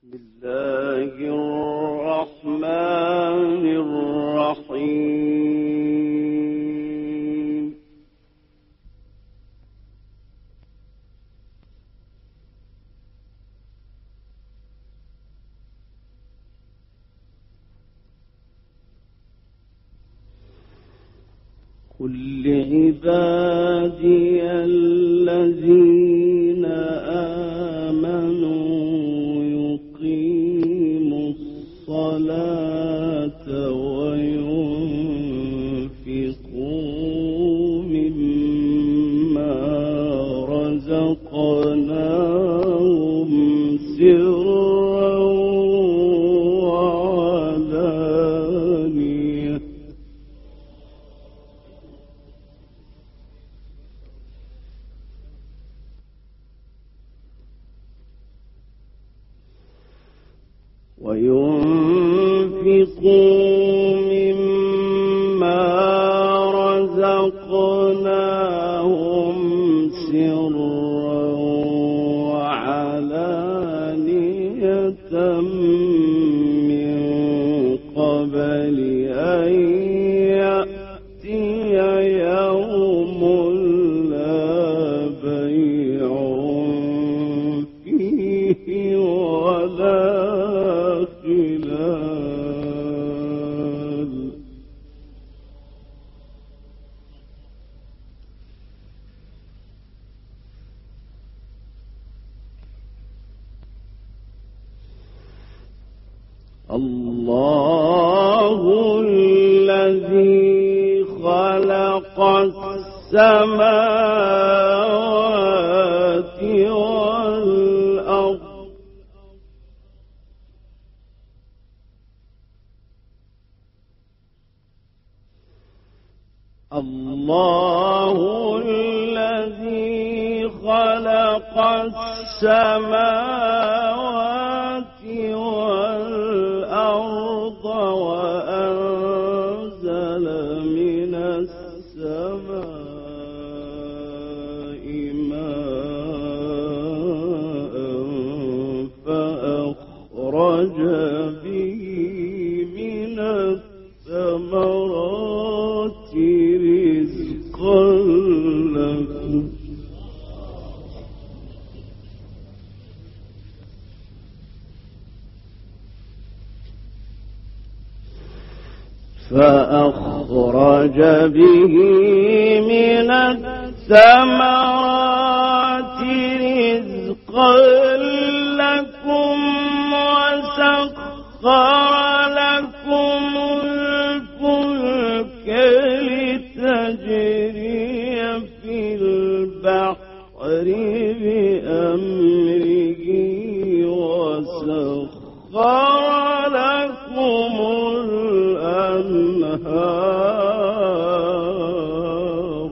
الله الرحمن الرحيم. قل لعبادي الذين آمنوا يقيموا الصلاة وينفقوا مما رزقناهم سرا وعلانية وينفقوا مما رزقناهم سرا وعلانية من قبل أن يأتي يوم لا بيع فيه ولا الله الذي خلق السماوات والأرض الله الذي خلق السماوات والأرض وأنزل من السماء ماء فأخرج به من الثمرات رزقا لكم فأخرج به من الثمرات رزقا لكم وسخر لكم الفلك لتجري في البحر بأمره وسخر لكم الأنهار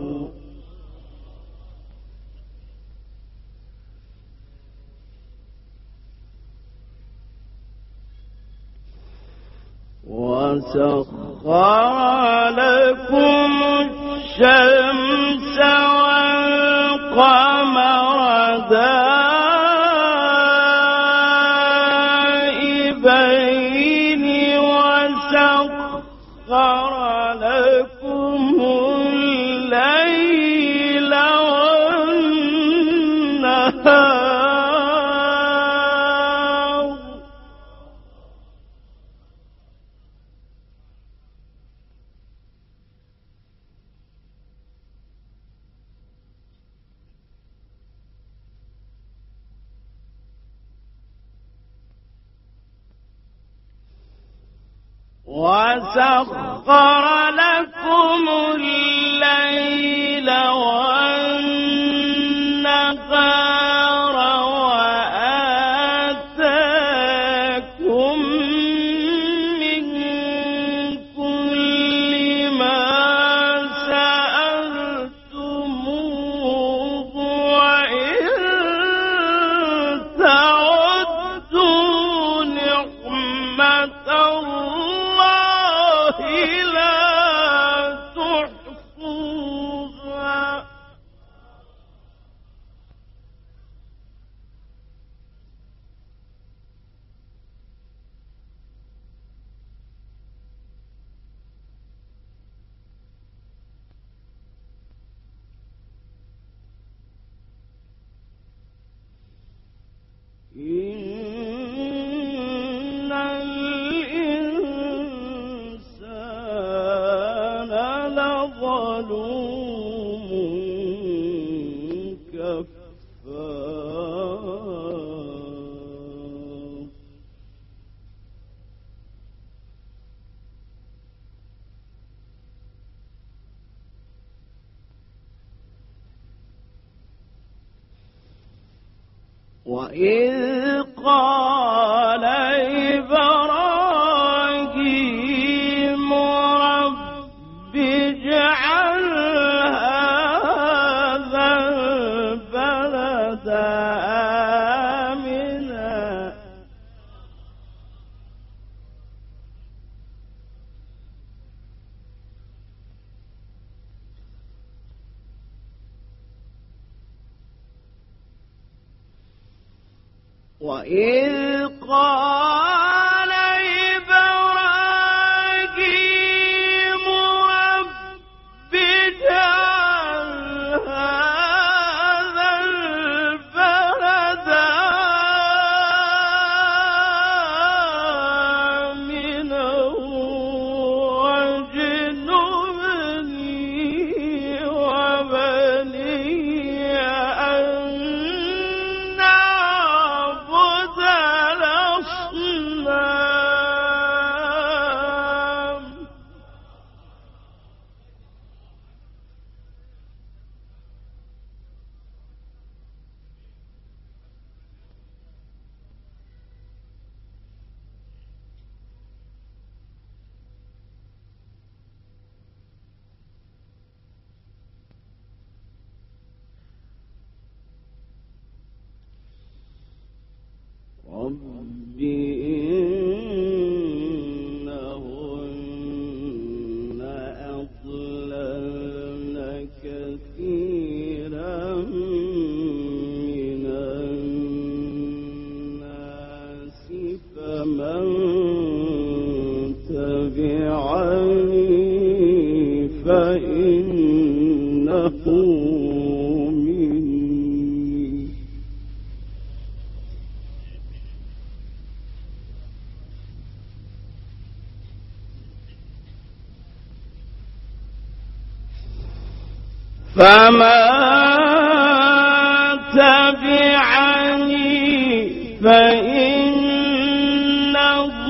وسخر لكم الشمس والقمر دائبين وسخر لكم الليل والنهار وسخر لكم الليل والنهار وآتاكم من كل ما سألتموه وإن تعدوا نعمة الله لا تحصوها وإذ قال إبراهيم رب اجعل هذا البلد آمنا وإذ قال إبراهيم رب اجعل هذا البلد آمنا واجنبني وبني أن نعبد الأصنام رب إنهن أضللن كثيرا من الناس فمن تبعني فإنه مني فمن تبعني فإنه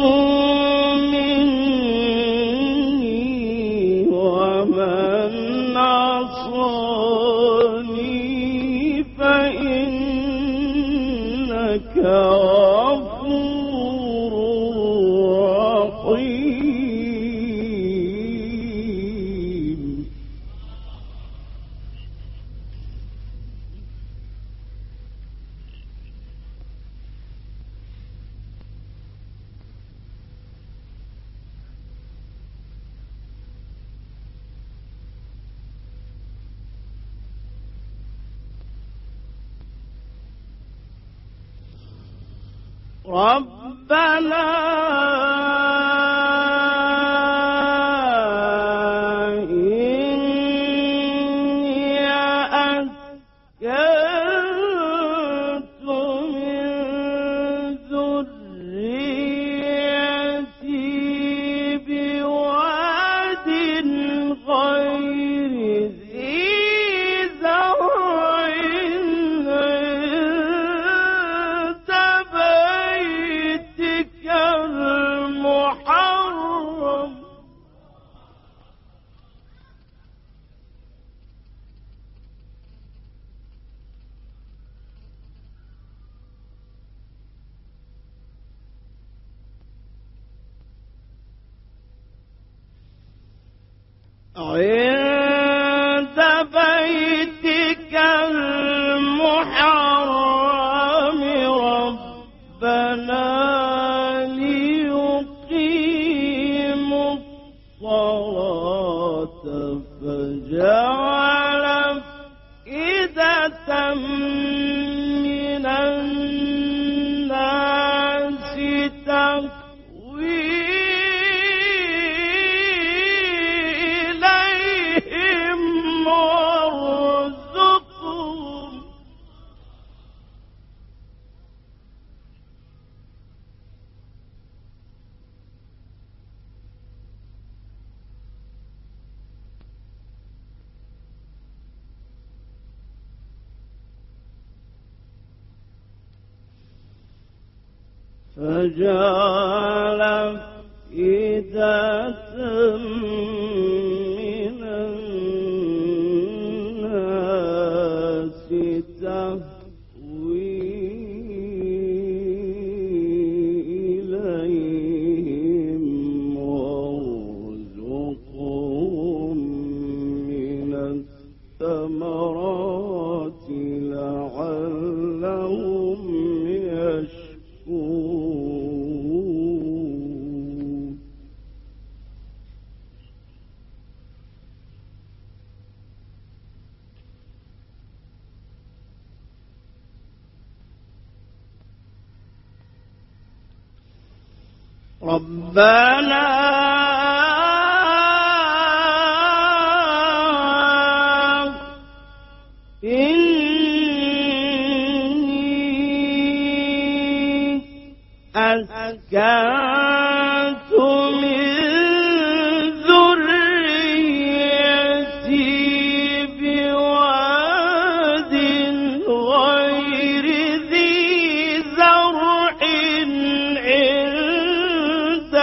مني ومن عصاني فإنك غفور رحيم ربنا إني أسكنت من ذريتي بواد غير ذي زرع عند بيتك المحرم عند بيتك المحرم ربنا ليقيموا الصلاة فجعل أفئدة من الناس تهوي إليهم وارزقهم فجعل أفئدة من الناس تهوي ربنا إني أسكنت من ذريتي بواد غير ذي زرع عند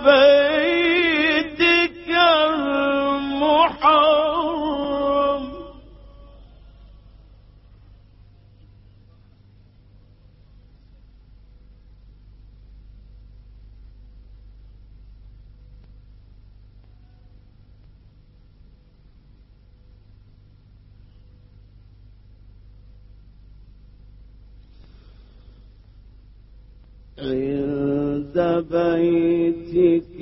بيتك المحرم عند بيتك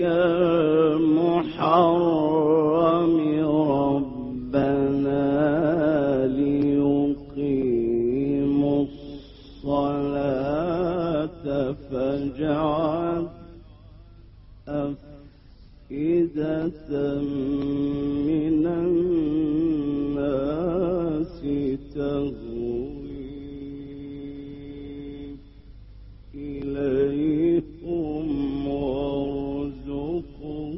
المحرم ربنا ليقيموا الصلاة فاجعل أفئدة من الناس تهوي إليهم وارزقهم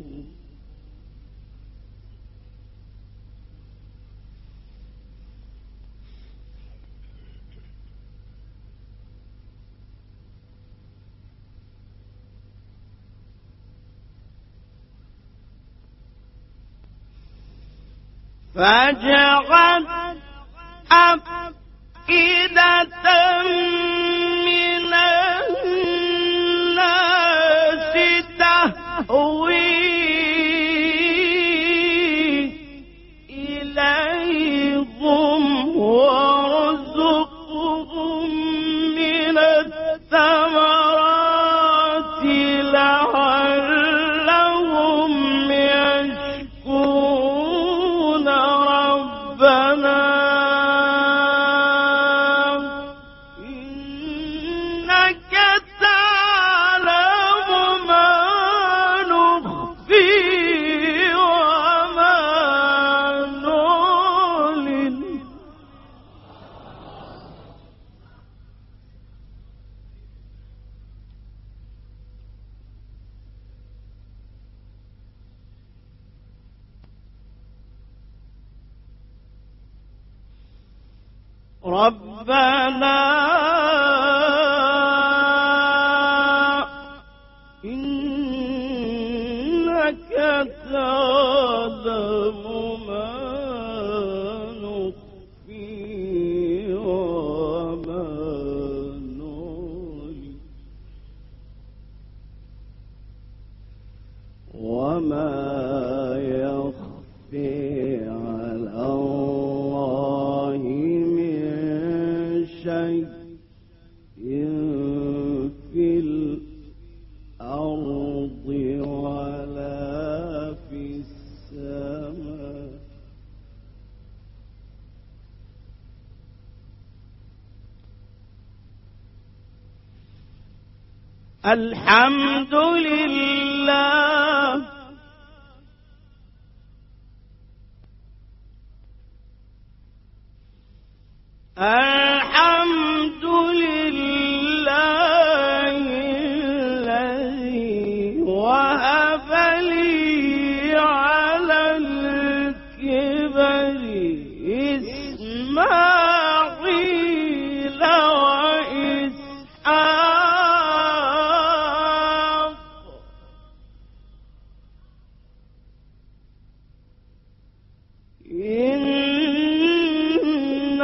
فاجعل أفئدة من الناس تهوي إليهم وارزقهم من الثمرات لعلهم يشكرون ربنا إنك تعلم ما نخفي وما نعلن ربنا إنك تعلم ما نخفي وما نعلن وما يخفي على الله من شيء في الأرض ولا في السماء الحمد لله الحمد لله الذي وهب لي على الكبر إسماعيل وإسحاق إن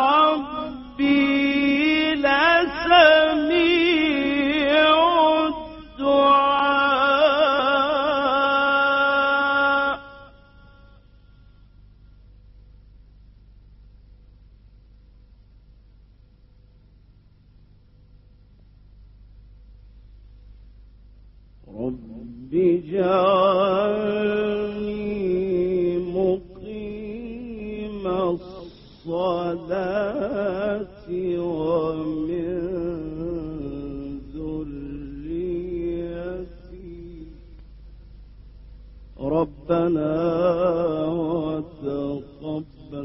ربي لسميع الدعاء رب اجعلني مقيم الصلاة ومن ذريتي ربنا وتقبل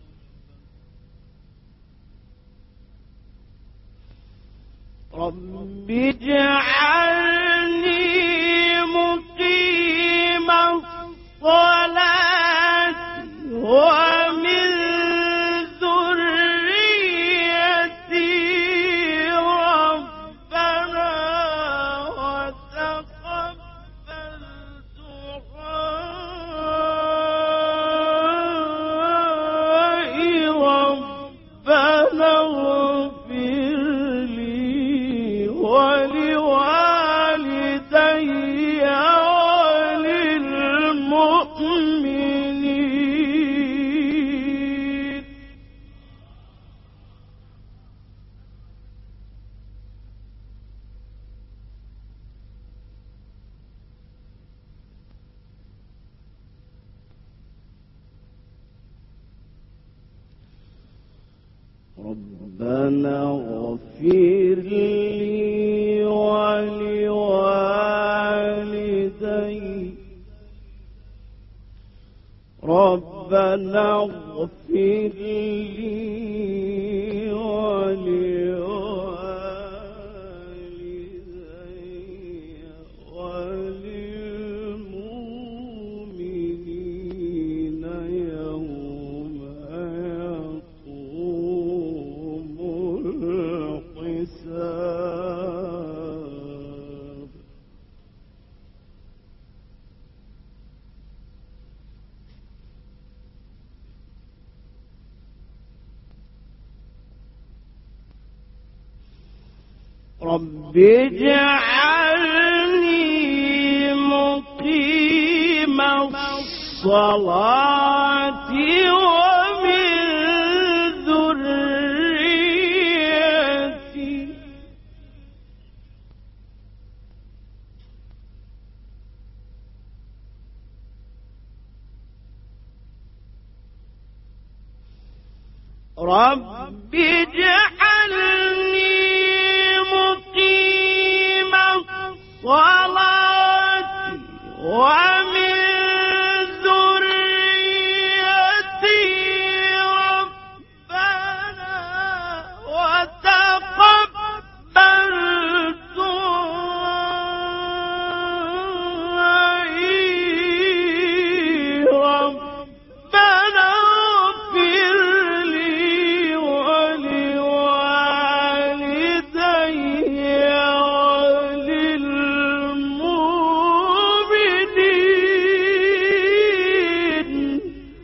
رب اجعلني مقيم الصلاة ومن ذريتي ربنا وتقبل دعائي ربنا اغفر لي ولوالدي وللمؤمنين ربنا اغفر لي ولوالدي ربنا اغفر لي ولوالدي وللمؤمنين يوم يقوم الحساب رب اجعلني مقيم الصلاة ومن ذريتي رب اجعلني مقيم الصلاة ومن ذريتي ربنا وتقبل دعائي ربنا اغفر لي ولوالدي وللمؤمنين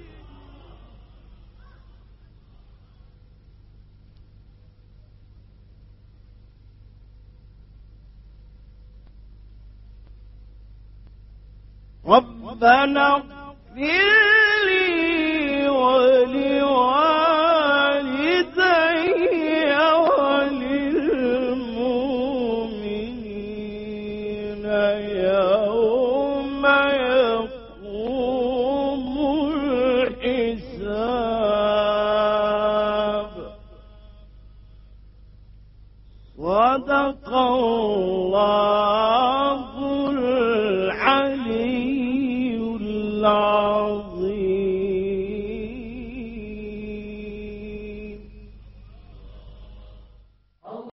ربنا اغفر لي ولوالدي وللمؤمنين يوم يقوم الحساب صدق الله العلي العظيم